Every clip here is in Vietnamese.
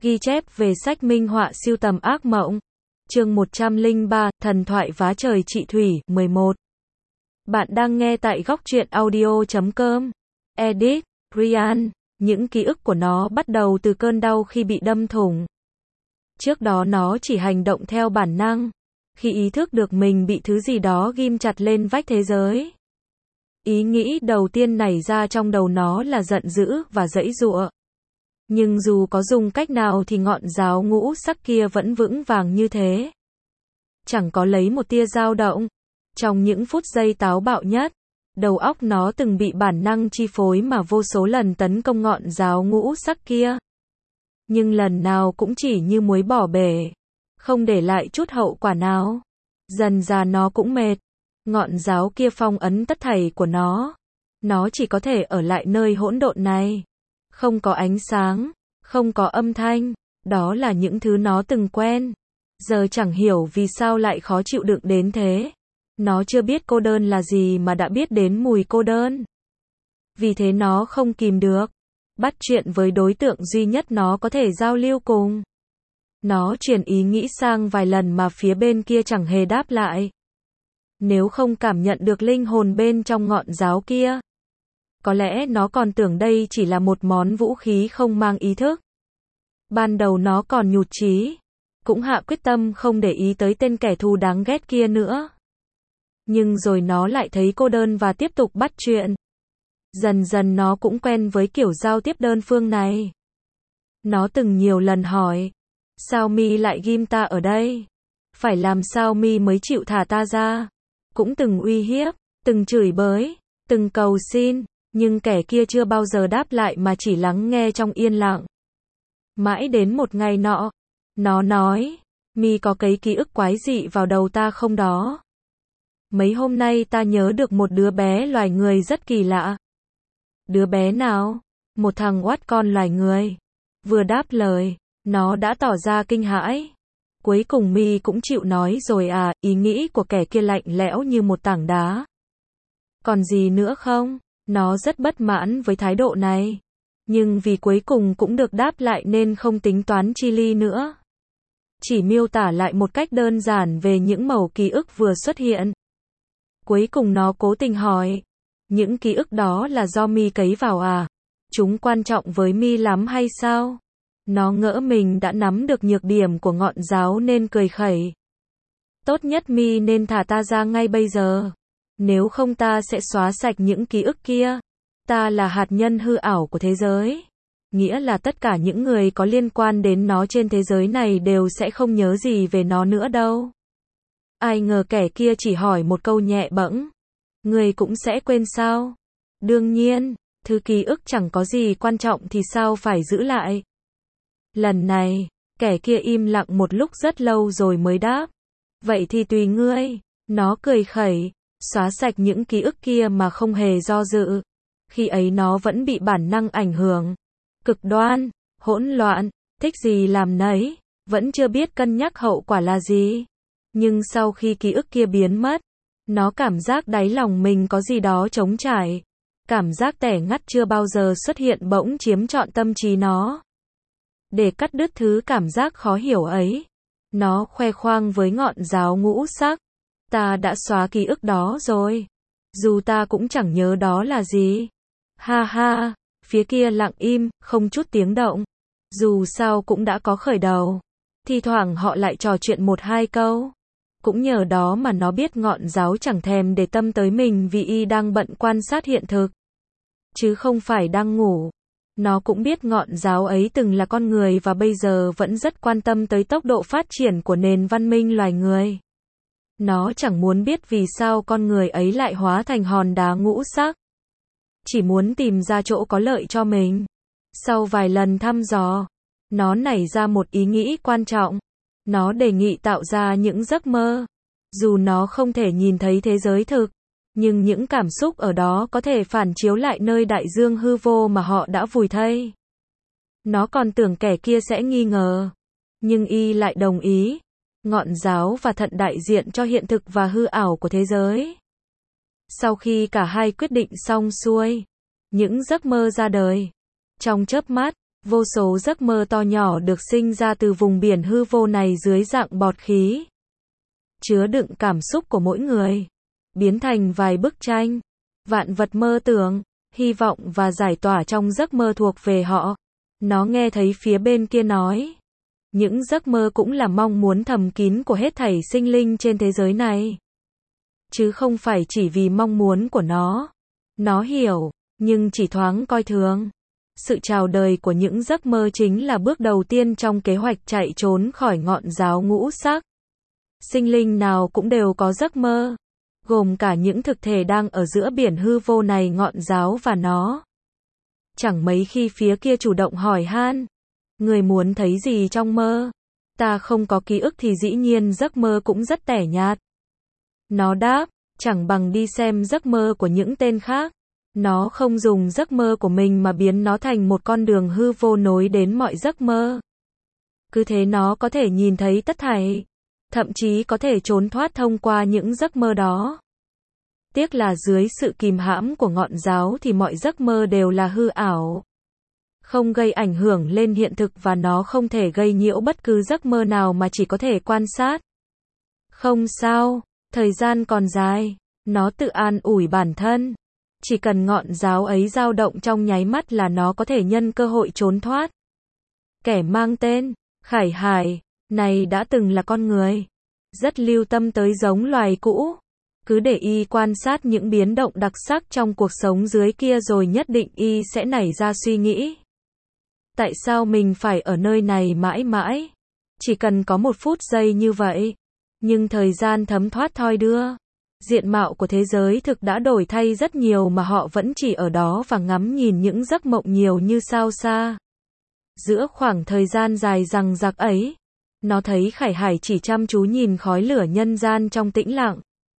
Ghi chép về sách minh họa sưu tầm ác mộng. Chương 103, Thần thoại vá trời trị thủy, 11. Bạn đang nghe tại góc truyện audio.com. Edit, Ryan. Những ký ức của nó bắt đầu từ cơn đau khi bị đâm thủng. Trước đó nó chỉ hành động theo bản năng. Khi ý thức được mình bị thứ gì đó ghim chặt lên vách thế giới. Ý nghĩ đầu tiên nảy ra trong đầu nó là giận dữ và giãy giụa. Nhưng dù có dùng cách nào thì ngọn giáo ngũ sắc kia vẫn vững vàng như thế. Chẳng có lấy một tia dao động. Trong những phút giây táo bạo nhất, đầu óc nó từng bị bản năng chi phối mà vô số lần tấn công ngọn giáo ngũ sắc kia. Nhưng lần nào cũng chỉ như muối bỏ bể, không để lại chút hậu quả nào. Dần dà nó cũng mệt. Ngọn giáo kia phong ấn tất thảy của nó. Nó chỉ có thể ở lại nơi hỗn độn này. Không có ánh sáng, không có âm thanh, đó là những thứ nó từng quen. Giờ chẳng hiểu vì sao lại khó chịu đựng đến thế. Nó chưa biết cô đơn là gì mà đã biết đến mùi cô đơn. Vì thế nó không kìm được. Bắt chuyện với đối tượng duy nhất nó có thể giao lưu cùng. Nó truyền ý nghĩ sang vài lần mà phía bên kia chẳng hề đáp lại. Nếu không cảm nhận được linh hồn bên trong ngọn giáo kia, có lẽ nó còn tưởng đây chỉ là một món vũ khí không mang ý thức. Ban đầu nó còn nhụt chí, cũng hạ quyết tâm không để ý tới tên kẻ thù đáng ghét kia nữa. Nhưng rồi nó lại thấy cô đơn và tiếp tục bắt chuyện. Dần dần nó cũng quen với kiểu giao tiếp đơn phương này. Nó từng nhiều lần hỏi, sao mi lại ghim ta ở đây? Phải làm sao mi mới chịu thả ta ra? Cũng từng uy hiếp, từng chửi bới, từng cầu xin. Nhưng kẻ kia chưa bao giờ đáp lại mà chỉ lắng nghe trong yên lặng. Mãi đến một ngày nọ, nó nói, mi có cái ký ức quái dị vào đầu ta không đó? Mấy hôm nay ta nhớ được một đứa bé loài người rất kỳ lạ. Đứa bé nào? Một thằng oát con loài người. Vừa đáp lời, nó đã tỏ ra kinh hãi. Cuối cùng mi cũng chịu nói rồi à? Ý nghĩ của kẻ kia lạnh lẽo như một tảng đá. Còn gì nữa không? Nó rất bất mãn với thái độ này. Nhưng vì cuối cùng cũng được đáp lại nên không tính toán chi ly nữa. Chỉ miêu tả lại một cách đơn giản về những mẩu ký ức vừa xuất hiện. Cuối cùng nó cố tình hỏi, những ký ức đó là do mi cấy vào à? Chúng quan trọng với mi lắm hay sao? Nó ngỡ mình đã nắm được nhược điểm của ngọn giáo nên cười khẩy. Tốt nhất mi nên thả ta ra ngay bây giờ. Nếu không ta sẽ xóa sạch những ký ức kia. Ta là hạt nhân hư ảo của thế giới. Nghĩa là tất cả những người có liên quan đến nó trên thế giới này đều sẽ không nhớ gì về nó nữa đâu. Ai ngờ kẻ kia chỉ hỏi một câu nhẹ bẫng. Người cũng sẽ quên sao? Đương nhiên, thứ ký ức chẳng có gì quan trọng thì sao phải giữ lại. Lần này, kẻ kia im lặng một lúc rất lâu rồi mới đáp. Vậy thì tùy ngươi. Nó cười khẩy. Xóa sạch những ký ức kia mà không hề do dự. Khi ấy nó vẫn bị bản năng ảnh hưởng. Cực đoan, hỗn loạn, thích gì làm nấy, vẫn chưa biết cân nhắc hậu quả là gì. Nhưng sau khi ký ức kia biến mất, nó cảm giác đáy lòng mình có gì đó trống trải. Cảm giác tẻ ngắt chưa bao giờ xuất hiện bỗng chiếm trọn tâm trí nó. Để cắt đứt thứ cảm giác khó hiểu ấy, nó khoe khoang với ngọn giáo ngũ sắc. Ta đã xóa ký ức đó rồi. Dù ta cũng chẳng nhớ đó là gì. Ha ha, phía kia lặng im, không chút tiếng động. Dù sao cũng đã có khởi đầu. Thi thoảng họ lại trò chuyện một hai câu. Cũng nhờ đó mà nó biết ngọn giáo chẳng thèm để tâm tới mình vì y đang bận quan sát hiện thực. Chứ không phải đang ngủ. Nó cũng biết ngọn giáo ấy từng là con người và bây giờ vẫn rất quan tâm tới tốc độ phát triển của nền văn minh loài người. Nó chẳng muốn biết vì sao con người ấy lại hóa thành hòn đá ngũ sắc. Chỉ muốn tìm ra chỗ có lợi cho mình. Sau vài lần thăm dò, nó nảy ra một ý nghĩ quan trọng. Nó đề nghị tạo ra những giấc mơ. Dù nó không thể nhìn thấy thế giới thực, nhưng những cảm xúc ở đó có thể phản chiếu lại nơi đại dương hư vô mà họ đã vùi thây. Nó còn tưởng kẻ kia sẽ nghi ngờ. Nhưng y lại đồng ý. Ngọn giáo và thận đại diện cho hiện thực và hư ảo của thế giới. Sau khi cả hai quyết định xong xuôi, những giấc mơ ra đời. Trong chớp mắt, Vô số giấc mơ to nhỏ được sinh ra từ vùng biển hư vô này dưới dạng bọt khí, chứa đựng cảm xúc của mỗi người, biến thành vài bức tranh, vạn vật mơ tưởng, hy vọng và giải tỏa trong giấc mơ thuộc về họ. Nó nghe thấy phía bên kia nói, những giấc mơ cũng là mong muốn thầm kín của hết thảy sinh linh trên thế giới này, chứ không phải chỉ vì mong muốn của nó. Nó hiểu, nhưng chỉ thoáng coi thường. Sự chào đời của những giấc mơ chính là bước đầu tiên trong kế hoạch chạy trốn khỏi ngọn giáo ngũ sắc. Sinh linh nào cũng đều có giấc mơ, gồm cả những thực thể đang ở giữa biển hư vô này, ngọn giáo và nó. Chẳng mấy khi phía kia chủ động hỏi han, người muốn thấy gì trong mơ? Ta không có ký ức thì dĩ nhiên giấc mơ cũng rất tẻ nhạt. Nó đáp, chẳng bằng đi xem giấc mơ của những tên khác. Nó không dùng giấc mơ của mình mà biến nó thành một con đường hư vô nối đến mọi giấc mơ. Cứ thế nó có thể nhìn thấy tất thảy, thậm chí có thể trốn thoát thông qua những giấc mơ đó. Tiếc là dưới sự kìm hãm của ngọn giáo thì mọi giấc mơ đều là hư ảo, không gây ảnh hưởng lên hiện thực và nó không thể gây nhiễu bất cứ giấc mơ nào mà chỉ có thể quan sát. Không sao, thời gian còn dài, nó tự an ủi bản thân. Chỉ cần ngọn giáo ấy dao động trong nháy mắt là nó có thể nhân cơ hội trốn thoát. Kẻ mang tên Khải Hải này đã từng là con người, rất lưu tâm tới giống loài cũ. Cứ để y quan sát những biến động đặc sắc trong cuộc sống dưới kia rồi nhất định y sẽ nảy ra suy nghĩ. Tại sao mình phải ở nơi này mãi mãi? Chỉ cần có một phút giây như vậy. Nhưng thời gian thấm thoát thoi đưa. Diện mạo của thế giới thực đã đổi thay rất nhiều mà họ vẫn chỉ ở đó và ngắm nhìn những giấc mộng nhiều như sao xa. Giữa khoảng thời gian dài dằng dặc ấy, nó thấy Khải Hải chỉ chăm chú nhìn khói lửa nhân gian trong tĩnh lặng.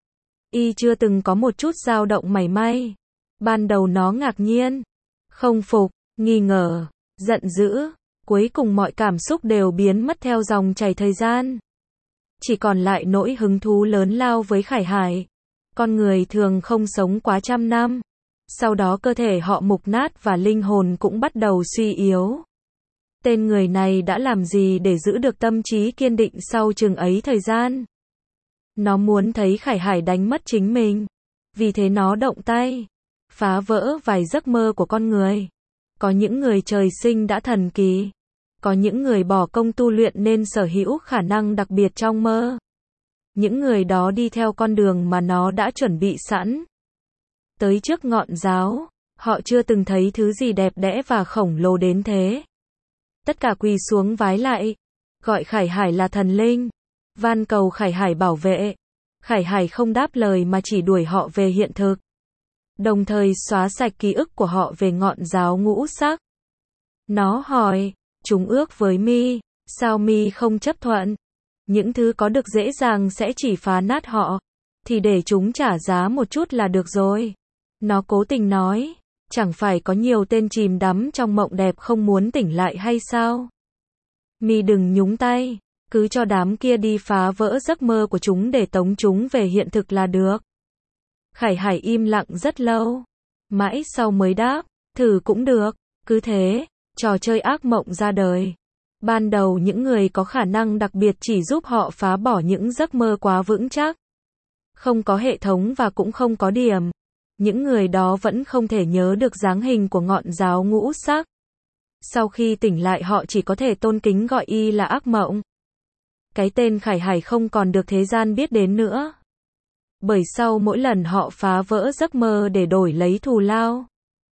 Y chưa từng có một chút dao động mảy may. Ban đầu nó ngạc nhiên, không phục, nghi ngờ, giận dữ, cuối cùng mọi cảm xúc đều biến mất theo dòng chảy thời gian. Chỉ còn lại nỗi hứng thú lớn lao với Khải Hải. Con người thường không sống quá 100 năm. Sau đó cơ thể họ mục nát và linh hồn cũng bắt đầu suy yếu. Tên người này đã làm gì để giữ được tâm trí kiên định sau chừng ấy thời gian? Nó muốn thấy Khải Hải đánh mất chính mình. Vì thế nó động tay, phá vỡ vài giấc mơ của con người. Có những người trời sinh đã thần kỳ. Có những người bỏ công tu luyện nên sở hữu khả năng đặc biệt trong mơ. Những người đó đi theo con đường mà nó đã chuẩn bị sẵn. Tới trước ngọn giáo, họ chưa từng thấy thứ gì đẹp đẽ và khổng lồ đến thế. Tất cả quỳ xuống vái lại, gọi Khải Hải là thần linh, van cầu Khải Hải bảo vệ. Khải Hải không đáp lời mà chỉ đuổi họ về hiện thực, đồng thời xóa sạch ký ức của họ về ngọn giáo ngũ sắc. Nó hỏi, chúng ước với mi, sao mi không chấp thuận? Những thứ có được dễ dàng sẽ chỉ phá nát họ, thì để chúng trả giá một chút là được rồi. Nó cố tình nói, chẳng phải có nhiều tên chìm đắm trong mộng đẹp không muốn tỉnh lại hay sao? Mi đừng nhúng tay, cứ cho đám kia đi phá vỡ giấc mơ của chúng để tống chúng về hiện thực là được. Khải Hải im lặng rất lâu, mãi sau mới đáp, thử cũng được. Cứ thế, trò chơi ác mộng ra đời. Ban đầu những người có khả năng đặc biệt chỉ giúp họ phá bỏ những giấc mơ quá vững chắc. Không có hệ thống và cũng không có điểm. Những người đó vẫn không thể nhớ được dáng hình của ngọn giáo ngũ sắc. Sau khi tỉnh lại họ chỉ có thể tôn kính gọi y là ác mộng. Cái tên Khải Hải không còn được thế gian biết đến nữa. Bởi sau mỗi lần họ phá vỡ giấc mơ để đổi lấy thù lao,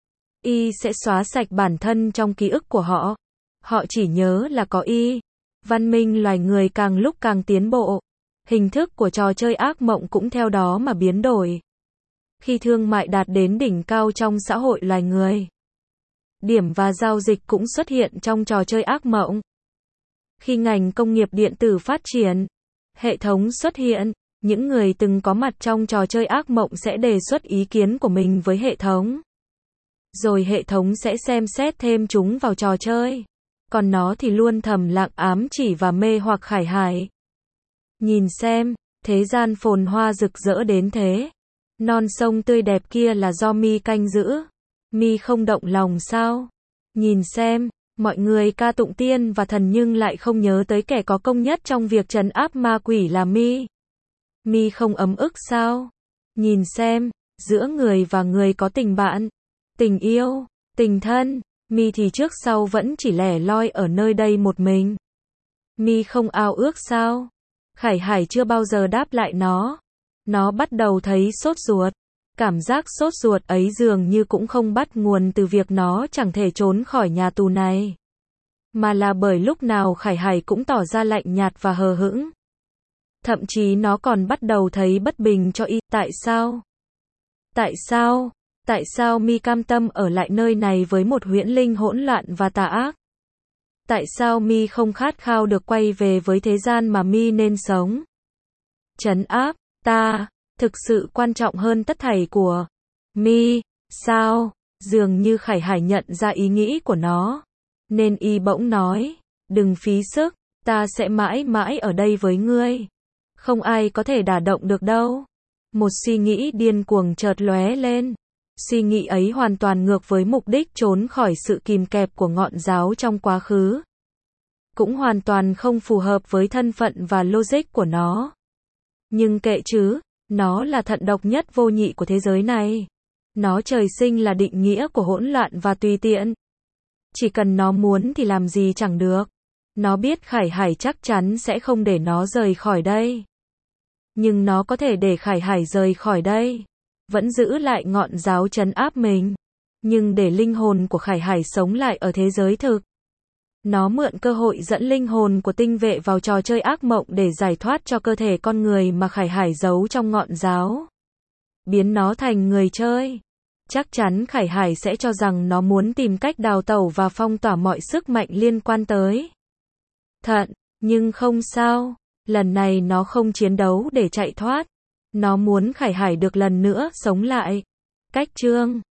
y sẽ xóa sạch bản thân trong ký ức của họ. Họ chỉ nhớ là có y. Văn minh loài người càng lúc càng tiến bộ. Hình thức của trò chơi ác mộng cũng theo đó mà biến đổi. Khi thương mại đạt đến đỉnh cao trong xã hội loài người, điểm và giao dịch cũng xuất hiện trong trò chơi ác mộng. Khi ngành công nghiệp điện tử phát triển, hệ thống xuất hiện, những người từng có mặt trong trò chơi ác mộng sẽ đề xuất ý kiến của mình với hệ thống. Rồi hệ thống sẽ xem xét thêm chúng vào trò chơi. Còn nó thì luôn thầm lặng ám chỉ và mê hoặc Khải Hải. Nhìn xem, thế gian phồn hoa rực rỡ đến thế. Non sông tươi đẹp kia là do mi canh giữ. Mi không động lòng sao? Nhìn xem, Mọi người ca tụng tiên và thần nhưng lại không nhớ tới kẻ có công nhất trong việc trấn áp ma quỷ là Mi. Mi không ấm ức sao? Nhìn xem, giữa người và người có tình bạn, tình yêu, tình thân, Mi thì trước sau vẫn chỉ lẻ loi ở nơi đây một mình. Mi không ao ước sao? Khải Hải chưa bao giờ đáp lại nó. Nó bắt đầu thấy sốt ruột. Cảm giác sốt ruột ấy dường như cũng không bắt nguồn từ việc nó chẳng thể trốn khỏi nhà tù này, mà là bởi lúc nào Khải Hải cũng tỏ ra lạnh nhạt và hờ hững. Thậm chí nó còn bắt đầu thấy bất bình cho y. Tại sao? Tại sao? Tại sao Mi cam tâm ở lại nơi này với một huyễn linh hỗn loạn và tà ác? Tại sao Mi không khát khao được quay về với thế gian mà Mi nên sống? Trấn áp ta thực sự quan trọng hơn tất thảy của Mi, sao? Dường như Khải Hải nhận ra ý nghĩ của nó, nên y bỗng nói, đừng phí sức, ta sẽ mãi mãi ở đây với ngươi. Không ai có thể đả động được đâu. Một suy nghĩ điên cuồng chợt lóe lên. Suy nghĩ ấy hoàn toàn ngược với mục đích trốn khỏi sự kìm kẹp của ngọn giáo trong quá khứ. Cũng hoàn toàn không phù hợp với thân phận và logic của nó. Nhưng kệ chứ, nó là thận độc nhất vô nhị của thế giới này. Nó trời sinh là định nghĩa của hỗn loạn và tùy tiện. Chỉ cần nó muốn thì làm gì chẳng được. Nó biết Khải Hải chắc chắn sẽ không để nó rời khỏi đây. Nhưng nó có thể để Khải Hải rời khỏi đây, vẫn giữ lại ngọn giáo trấn áp mình, nhưng để linh hồn của Khải Hải sống lại ở thế giới thực. Nó mượn cơ hội dẫn linh hồn của tinh vệ vào trò chơi ác mộng để giải thoát cho cơ thể con người mà Khải Hải giấu trong ngọn giáo. Biến nó thành người chơi. Chắc chắn Khải Hải sẽ cho rằng nó muốn tìm cách đào tẩu và phong tỏa mọi sức mạnh liên quan tới thận, nhưng không sao. Lần này nó không chiến đấu để chạy thoát. Nó muốn Khải Hải được lần nữa sống lại. Cách chương